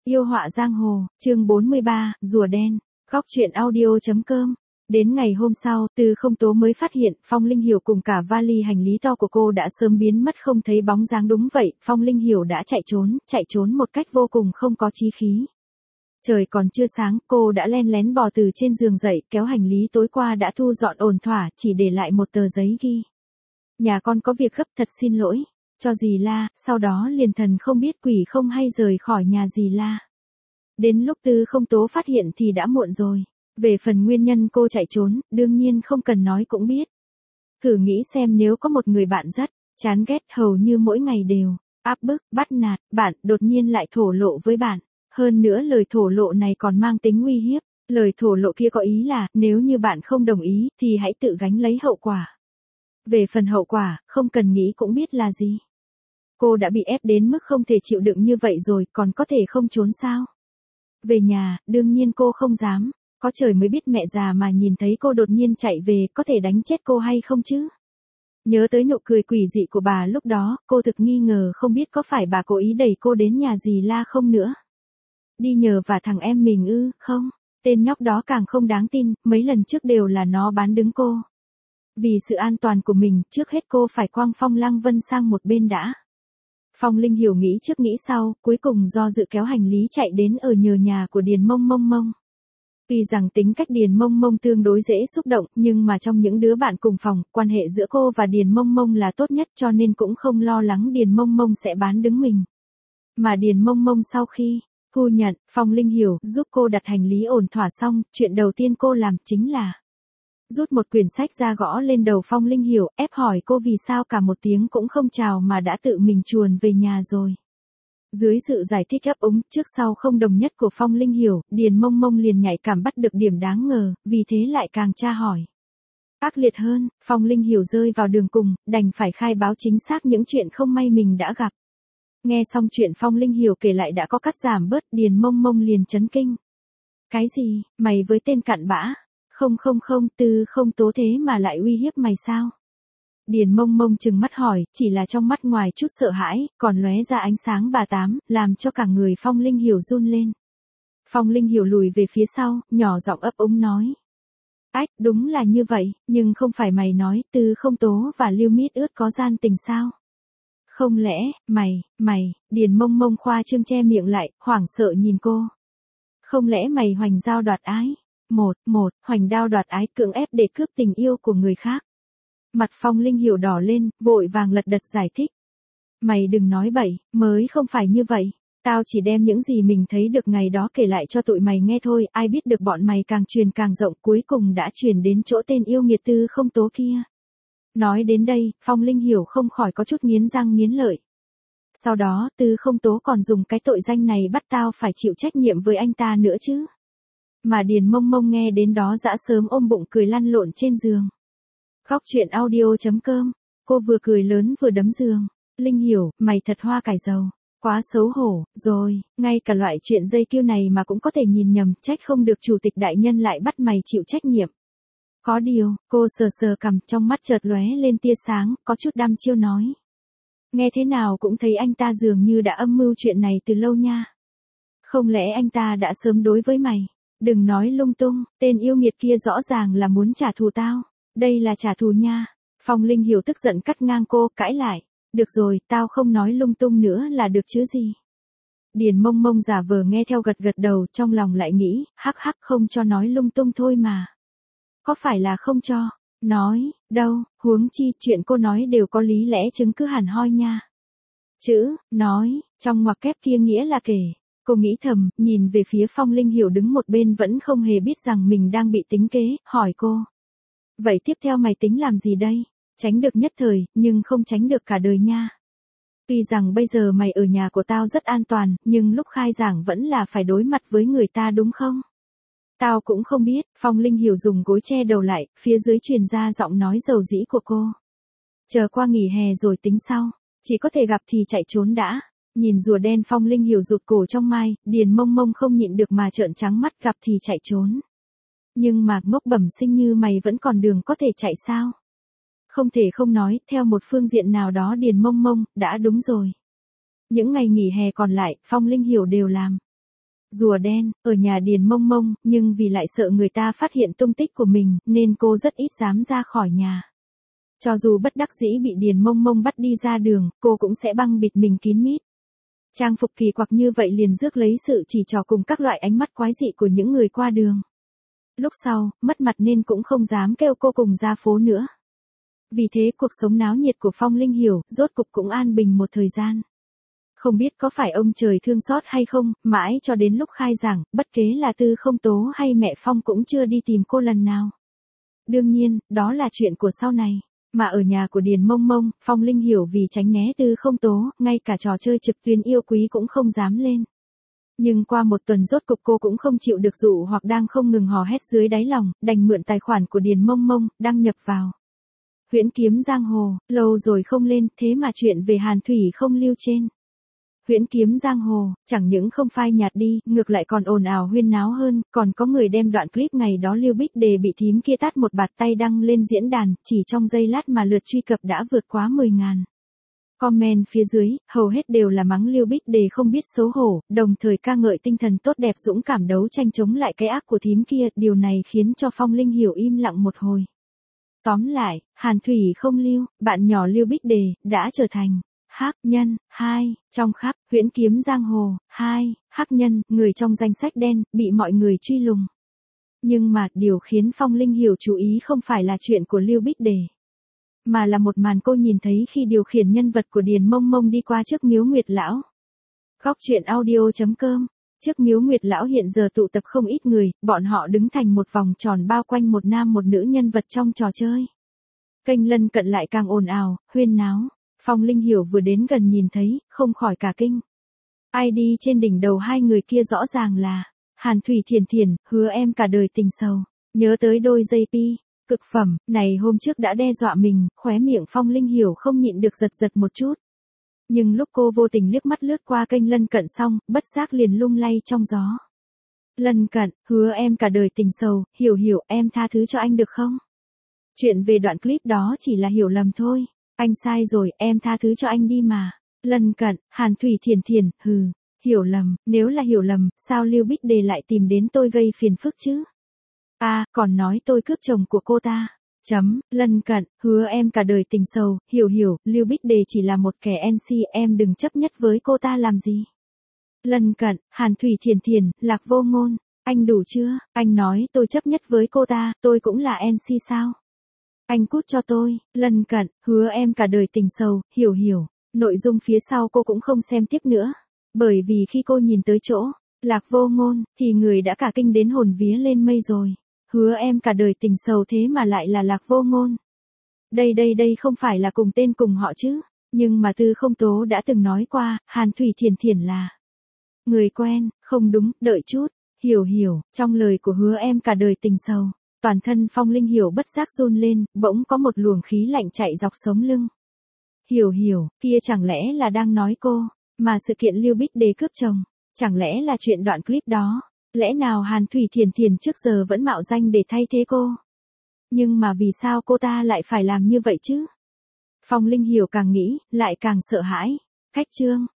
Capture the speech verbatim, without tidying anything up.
Yêu họa giang hồ, chương bốn mươi ba, rùa đen, góc truyện audio.com. Đến ngày hôm sau, Tư Không Tố mới phát hiện Phong Linh Hiểu cùng cả vali hành lý to của cô đã sớm biến mất không thấy bóng dáng. Đúng vậy, Phong Linh Hiểu đã chạy trốn, chạy trốn một cách vô cùng không có chí khí. Trời còn chưa sáng, cô đã len lén bò từ trên giường dậy, kéo hành lý tối qua đã thu dọn ổn thỏa, chỉ để lại một tờ giấy ghi: nhà con có việc gấp, thật xin lỗi. Cho dì La, sau đó liền thần không biết quỷ không hay rời khỏi nhà dì La. Đến lúc Tư Không Tố phát hiện thì đã muộn rồi. Về phần nguyên nhân cô chạy trốn, đương nhiên không cần nói cũng biết. Thử nghĩ xem nếu có một người bạn rất chán ghét, hầu như mỗi ngày đều áp bức, bắt nạt bạn, đột nhiên lại thổ lộ với bạn. Hơn nữa lời thổ lộ này còn mang tính uy hiếp. Lời thổ lộ kia có ý là, nếu như bạn không đồng ý, thì hãy tự gánh lấy hậu quả. Về phần hậu quả, không cần nghĩ cũng biết là gì. Cô đã bị ép đến mức không thể chịu đựng như vậy rồi, còn có thể không trốn sao? Về nhà, đương nhiên cô không dám. Có trời mới biết mẹ già mà nhìn thấy cô đột nhiên chạy về, có thể đánh chết cô hay không chứ? Nhớ tới nụ cười quỷ dị của bà lúc đó, cô thực nghi ngờ không biết có phải bà cố ý đẩy cô đến nhà dì La không nữa. Đi nhờ và thằng em mình ư? Không, tên nhóc đó càng không đáng tin, mấy lần trước đều là nó bán đứng cô. Vì sự an toàn của mình, trước hết cô phải quăng Phong Lăng Vân sang một bên đã. Phong Linh Hiểu nghĩ trước nghĩ sau, cuối cùng do dự kéo hành lý chạy đến ở nhờ nhà của Điền Mông Mông Mông. Tuy rằng tính cách Điền Mông Mông tương đối dễ xúc động, nhưng mà trong những đứa bạn cùng phòng, quan hệ giữa cô và Điền Mông Mông là tốt nhất, cho nên cũng không lo lắng Điền Mông Mông sẽ bán đứng mình. Mà Điền Mông Mông sau khi thu nhận, Phong Linh Hiểu giúp cô đặt hành lý ổn thỏa xong, chuyện đầu tiên cô làm chính là rút một quyển sách ra gõ lên đầu Phong Linh Hiểu, ép hỏi cô vì sao cả một tiếng cũng không chào mà đã tự mình chuồn về nhà rồi. Dưới sự giải thích ấp úng trước sau không đồng nhất của Phong Linh Hiểu, Điền Mông Mông liền nhạy cảm bắt được điểm đáng ngờ, vì thế lại càng tra hỏi ác liệt hơn. Phong Linh Hiểu rơi vào đường cùng, đành phải khai báo chính xác những chuyện không may mình đã gặp. Nghe xong chuyện Phong Linh Hiểu kể lại đã có cắt giảm bớt, Điền Mông Mông liền chấn kinh. Cái gì, mày với tên cặn bã? Không không không, Tư Không Tố thế mà lại uy hiếp mày sao? Điền Mông Mông trừng mắt hỏi, chỉ là trong mắt ngoài chút sợ hãi, còn lóe ra ánh sáng bà tám, làm cho cả người Phong Linh Hiểu run lên. Phong Linh Hiểu lùi về phía sau, nhỏ giọng ấp úng nói. Ách, đúng là như vậy, nhưng không phải mày nói Tư Không Tố và Lưu Mít Ướt có gian tình sao? Không lẽ, mày, mày, Điền Mông Mông khoa trương che miệng lại, hoảng sợ nhìn cô. Không lẽ mày hoành dao đoạt ái? Một, một, hoành đao đoạt ái, cưỡng ép để cướp tình yêu của người khác. Mặt Phong Linh Hiểu đỏ lên, vội vàng lật đật giải thích. Mày đừng nói bậy, mới không phải như vậy. Tao chỉ đem những gì mình thấy được ngày đó kể lại cho tụi mày nghe thôi, ai biết được bọn mày càng truyền càng rộng, cuối cùng đã truyền đến chỗ tên yêu nghiệt Tư Không Tố kia. Nói đến đây, Phong Linh Hiểu không khỏi có chút nghiến răng nghiến lợi. Sau đó, Tư Không Tố còn dùng cái tội danh này bắt tao phải chịu trách nhiệm với anh ta nữa chứ. Mà Điền Mông Mông nghe đến đó dã sớm ôm bụng cười lăn lộn trên giường. Góc truyện audio.com, cô vừa cười lớn vừa đấm giường. Linh Hiểu, mày thật hoa cải dầu. Quá xấu hổ, rồi, ngay cả loại chuyện dây kiêu này mà cũng có thể nhìn nhầm, trách không được chủ tịch đại nhân lại bắt mày chịu trách nhiệm. Có điều, cô sờ sờ cằm, trong mắt chợt lóe lên tia sáng, có chút đăm chiêu nói. Nghe thế nào cũng thấy anh ta dường như đã âm mưu chuyện này từ lâu nha. Không lẽ anh ta đã sớm đối với mày? Đừng nói lung tung, tên yêu nghiệt kia rõ ràng là muốn trả thù tao. Đây là trả thù nha. Phong Linh Hiểu tức giận cắt ngang cô, cãi lại. Được rồi, tao không nói lung tung nữa là được chứ gì. Điền Mông Mông giả vờ nghe theo gật gật đầu, trong lòng lại nghĩ, hắc hắc không cho nói lung tung thôi mà. Có phải là không cho? Nói, đâu, huống chi, chuyện cô nói đều có lý lẽ chứng cứ hẳn hoi nha. Chữ, nói, trong ngoặc kép kia nghĩa là kể. Cô nghĩ thầm, nhìn về phía Phong Linh Hiểu đứng một bên vẫn không hề biết rằng mình đang bị tính kế, hỏi cô. Vậy tiếp theo mày tính làm gì đây? Tránh được nhất thời, nhưng không tránh được cả đời nha. Tuy rằng bây giờ mày ở nhà của tao rất an toàn, nhưng lúc khai giảng vẫn là phải đối mặt với người ta đúng không? Tao cũng không biết, Phong Linh Hiểu dùng gối che đầu lại, phía dưới truyền ra giọng nói dầu dĩ của cô. Chờ qua nghỉ hè rồi tính sau, chỉ có thể gặp thì chạy trốn đã. Nhìn rùa đen Phong Linh Hiểu rụt cổ trong mai, Điền Mông Mông không nhịn được mà trợn trắng mắt, gặp thì chạy trốn. Nhưng mà ngốc bẩm sinh như mày vẫn còn đường có thể chạy sao? Không thể không nói, theo một phương diện nào đó Điền Mông Mông, đã đúng rồi. Những ngày nghỉ hè còn lại, Phong Linh Hiểu đều làm Rùa đen, ở nhà Điền Mông Mông, nhưng vì lại sợ người ta phát hiện tung tích của mình, nên cô rất ít dám ra khỏi nhà. Cho dù bất đắc dĩ bị Điền Mông Mông bắt đi ra đường, cô cũng sẽ băng bịt mình kín mít. Trang phục kỳ quặc như vậy liền rước lấy sự chỉ trỏ cùng các loại ánh mắt quái dị của những người qua đường. Lúc sau, mất mặt nên cũng không dám kêu cô cùng ra phố nữa. Vì thế cuộc sống náo nhiệt của Phong Linh Hiểu, rốt cục cũng an bình một thời gian. Không biết có phải ông trời thương xót hay không, mãi cho đến lúc khai giảng, bất kế là Tư Không Tố hay mẹ Phong cũng chưa đi tìm cô lần nào. Đương nhiên, đó là chuyện của sau này. Mà ở nhà của Điền Mông Mông, Phong Linh Hiểu vì tránh né Tư Không Tố, ngay cả trò chơi trực tuyến yêu quý cũng không dám lên. Nhưng qua một tuần rốt cục cô cũng không chịu được dụ hoặc đang không ngừng hò hét dưới đáy lòng, đành mượn tài khoản của Điền Mông Mông, đăng nhập vào. Huyễn Kiếm Giang Hồ, lâu rồi không lên, thế mà chuyện về Hàn Thủy không lưu trên. Huyễn Kiếm Giang Hồ, chẳng những không phai nhạt đi, ngược lại còn ồn ào huyên náo hơn, còn có người đem đoạn clip ngày đó Lưu Bích Đề bị thím kia tát một bạt tay đăng lên diễn đàn, chỉ trong giây lát mà lượt truy cập đã vượt quá mười ngàn. Comment phía dưới, hầu hết đều là mắng Lưu Bích Đề không biết xấu hổ, đồng thời ca ngợi tinh thần tốt đẹp dũng cảm đấu tranh chống lại cái ác của thím kia, điều này khiến cho Phong Linh Hiểu im lặng một hồi. Tóm lại, Hàn Thủy không lưu, bạn nhỏ Lưu Bích Đề, đã trở thành hắc nhân, hai, trong khắp, Huyễn Kiếm Giang Hồ, hai, hắc nhân, người trong danh sách đen, bị mọi người truy lùng. Nhưng mà, điều khiến Phong Linh Hiểu chú ý không phải là chuyện của Lưu Bích Đề, mà là một màn cô nhìn thấy khi điều khiển nhân vật của Điền Mông Mông đi qua trước miếu Nguyệt Lão. Góc truyện audio chấm com. Trước miếu Nguyệt Lão hiện giờ tụ tập không ít người, bọn họ đứng thành một vòng tròn bao quanh một nam một nữ nhân vật trong trò chơi. Kênh lân cận lại càng ồn ào, huyên náo. Phong Linh Hiểu vừa đến gần nhìn thấy, không khỏi cả kinh. i đê trên đỉnh đầu hai người kia rõ ràng là Hàn Thủy Thiền Thiền, hứa em cả đời tình sầu. Nhớ tới đôi dây pi, cực phẩm, này hôm trước đã đe dọa mình, khóe miệng Phong Linh Hiểu không nhịn được giật giật một chút. Nhưng lúc cô vô tình liếc mắt lướt qua kênh lân cận xong, bất giác liền lung lay trong gió. Lân cận, hứa em cả đời tình sầu, Hiểu Hiểu, em tha thứ cho anh được không? Chuyện về đoạn clip đó chỉ là hiểu lầm thôi. Anh sai rồi, em tha thứ cho anh đi mà. Lân cận, Hàn Thủy Thiền Thiền, hừ, hiểu lầm, nếu là hiểu lầm, sao Lưu Bích Đề lại tìm đến tôi gây phiền phức chứ? À, còn nói tôi cướp chồng của cô ta. Chấm, lân cận, hứa em cả đời tình sầu, Hiểu Hiểu, Lưu Bích Đề chỉ là một kẻ en xê, em đừng chấp nhất với cô ta làm gì. Lân cận, Hàn Thủy Thiền Thiền, Lạc Vô Ngôn, anh đủ chưa? Anh nói tôi chấp nhất với cô ta, tôi cũng là en xê sao? Anh cút cho tôi, lân cận, hứa em cả đời tình sầu, Hiểu Hiểu. Nội dung phía sau cô cũng không xem tiếp nữa. Bởi vì khi cô nhìn tới chỗ Lạc Vô Ngôn, thì người đã cả kinh đến hồn vía lên mây rồi. Hứa em cả đời tình sầu thế mà lại là Lạc Vô Ngôn. Đây đây đây không phải là cùng tên cùng họ chứ. Nhưng mà Tư Không Tố đã từng nói qua, Hàn Thủy Thiền Thiền là người quen, không đúng, đợi chút. Hiểu Hiểu, trong lời của hứa em cả đời tình sầu. Toàn thân Phong Linh Hiểu bất giác run lên, bỗng có một luồng khí lạnh chạy dọc sống lưng. Hiểu Hiểu, kia chẳng lẽ là đang nói cô, mà sự kiện Lưu Bích Đề cướp chồng, chẳng lẽ là chuyện đoạn clip đó, lẽ nào Hàn Thủy Thiền Thiền trước giờ vẫn mạo danh để thay thế cô? Nhưng mà vì sao cô ta lại phải làm như vậy chứ? Phong Linh Hiểu càng nghĩ, lại càng sợ hãi. Khách chương.